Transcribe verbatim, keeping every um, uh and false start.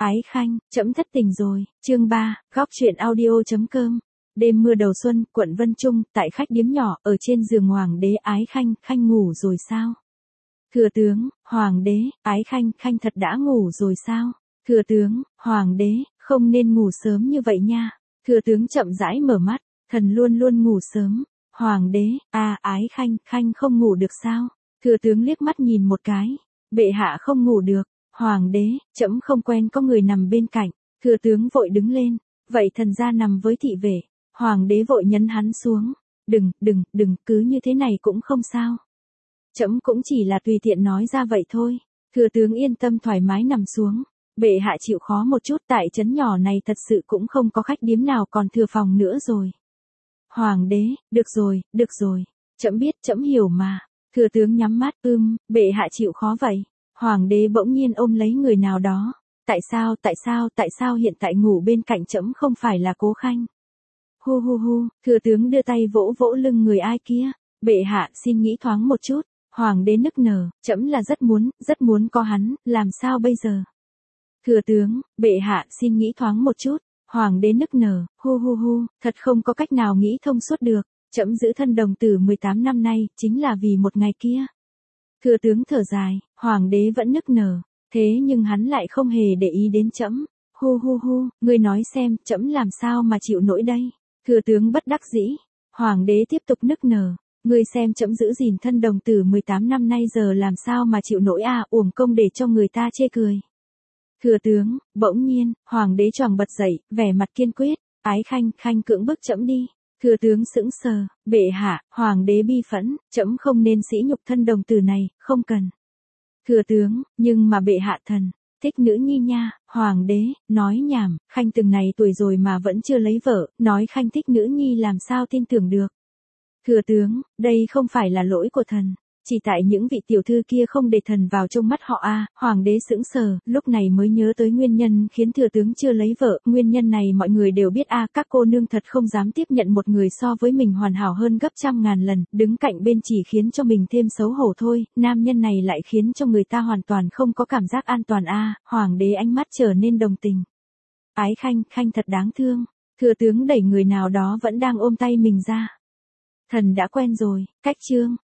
Ái Khanh, trẫm thất tình rồi, chương ba, góc truyện audio.com. Đêm mưa đầu xuân, quận Vân Trung, tại khách điếm nhỏ, ở trên giường Hoàng đế. Ái Khanh, Khanh ngủ rồi sao? Thừa tướng, Hoàng đế, Ái Khanh, Khanh thật đã ngủ rồi sao? Thừa tướng, Hoàng đế, không nên ngủ sớm như vậy nha. Thừa tướng chậm rãi mở mắt, thần luôn luôn ngủ sớm. Hoàng đế, à Ái Khanh, Khanh không ngủ được sao? Thừa tướng liếc mắt nhìn một cái, bệ hạ không ngủ được. Hoàng đế, trẫm không quen có người nằm bên cạnh. Thừa tướng vội đứng lên, vậy thần gia nằm với thị vệ. Hoàng đế vội nhấn hắn xuống. Đừng, đừng, đừng, cứ như thế này cũng không sao. Trẫm cũng chỉ là tùy tiện nói ra vậy thôi. Thừa tướng yên tâm thoải mái nằm xuống. Bệ hạ chịu khó một chút, tại trấn nhỏ này thật sự cũng không có khách điếm nào còn thừa phòng nữa rồi. Hoàng đế, được rồi, được rồi. Trẫm biết, trẫm hiểu mà. Thừa tướng nhắm mắt, ưm, bệ hạ chịu khó vậy. Hoàng đế bỗng nhiên ôm lấy người nào đó. Tại sao, tại sao, tại sao hiện tại ngủ bên cạnh trẫm không phải là Cố Khanh? Hu hu hu, thừa tướng đưa tay vỗ vỗ lưng người ai kia. Bệ hạ, xin nghĩ thoáng một chút. Hoàng đế nức nở, trẫm là rất muốn, rất muốn có hắn, làm sao bây giờ? Thừa tướng, bệ hạ, xin nghĩ thoáng một chút. Hoàng đế nức nở, hu hu hu, thật không có cách nào nghĩ thông suốt được. Trẫm giữ thân đồng tử mười tám năm nay, chính là vì một ngày kia. Thừa tướng thở dài, Hoàng đế vẫn nức nở, thế nhưng hắn lại không hề để ý đến trẫm. Hu hu hu, ngươi nói xem, trẫm làm sao mà chịu nổi đây? Thừa tướng bất đắc dĩ, Hoàng đế tiếp tục nức nở, ngươi xem trẫm giữ gìn thân đồng tử mười tám năm nay giờ làm sao mà chịu nổi à, uổng công để cho người ta chê cười. Thừa tướng, bỗng nhiên, Hoàng đế choàng bật dậy, vẻ mặt kiên quyết, Ái Khanh, Khanh cưỡng bức trẫm đi. Thừa tướng sững sờ, bệ hạ, Hoàng đế bi phẫn, trẫm không nên sỉ nhục thân đồng tử này, không cần. Thừa tướng, nhưng mà bệ hạ thần, thích nữ nhi nha. Hoàng đế, nói nhảm, Khanh từng này tuổi rồi mà vẫn chưa lấy vợ, nói Khanh thích nữ nhi làm sao tin tưởng được. Thừa tướng, đây không phải là lỗi của thần. Chỉ tại những vị tiểu thư kia không để thần vào trong mắt họ a. À. Hoàng đế sững sờ, lúc này mới nhớ tới nguyên nhân khiến thừa tướng chưa lấy vợ. Nguyên nhân này mọi người đều biết a. À, các cô nương thật không dám tiếp nhận một người so với mình hoàn hảo hơn gấp trăm ngàn lần. Đứng cạnh bên chỉ khiến cho mình thêm xấu hổ thôi. Nam nhân này lại khiến cho người ta hoàn toàn không có cảm giác an toàn a. À, Hoàng đế ánh mắt trở nên đồng tình. Ái Khanh, Khanh thật đáng thương. Thừa tướng đẩy người nào đó vẫn đang ôm tay mình ra. Thần đã quen rồi, cách chương.